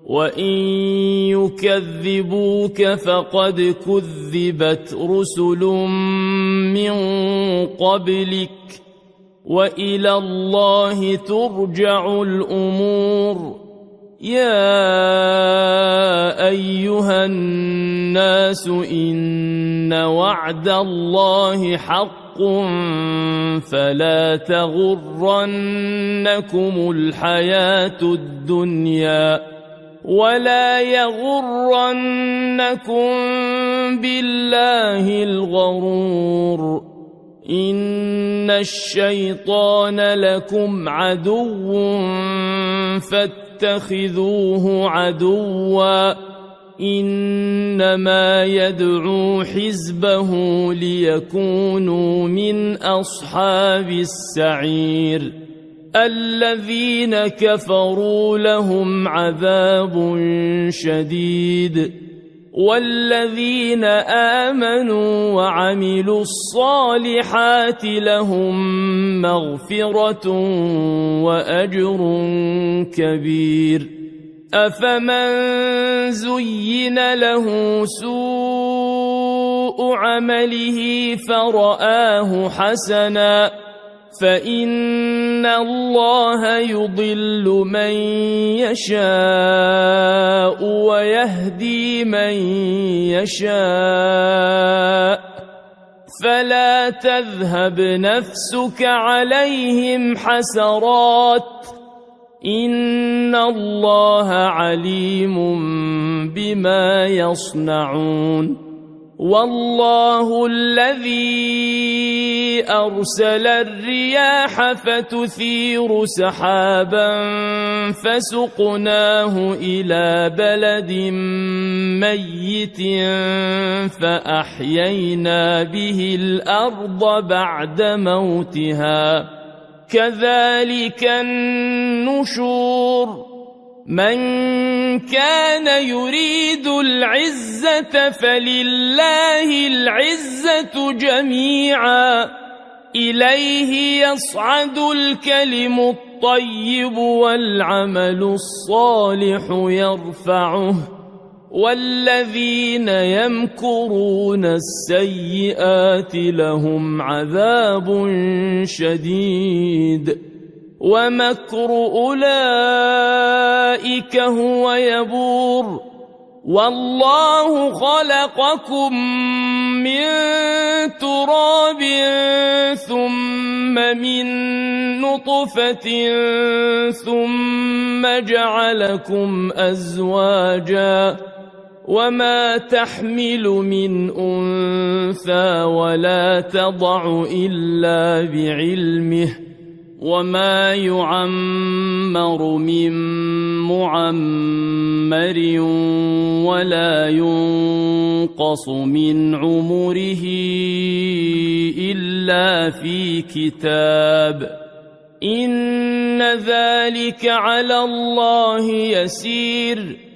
وإن يكذبوك فقد كذبت رسل من قبلك وإلى الله ترجع الأمور. يا أيها الناس إن وعد الله حق فلا تغرنكم الحياة الدنيا ولا يغرنكم بالله الغرور. إن الشيطان لكم عدو فاتخذوه عدوا إنما يدعو حزبه ليكونوا من أصحاب السعير. الذين كفروا لهم عذاب شديد والذين آمنوا وعملوا الصالحات لهم مغفرة وأجر كبير. أفمن زين له سوء عمله فرآه حسنا فإن الله يضل من يشاء ويهدي من يشاء فلا تذهب نفسك عليهم حسرات إن الله عليم بما يصنعون. والله الذي أرسل الرياح فتثير سحابا فسقناه إلى بلد ميت فأحيينا به الأرض بعد موتها كذلك النشور. من كان يريد العزة فلله العزة جميعا إليه يصعد الكلم الطيب والعمل الصالح يرفعه والذين يمكرون السيئات لهم عذاب شديد ومكر أولئك هو يبور. والله خلقكم من تراب ثم من نطفة ثم جعلكم أزواجا وما تحمل من أنثى ولا تضع إلا بعلمه وما يعمر من معمر ولا ينقص من عمره إلا في كتاب إن ذلك على الله يسير.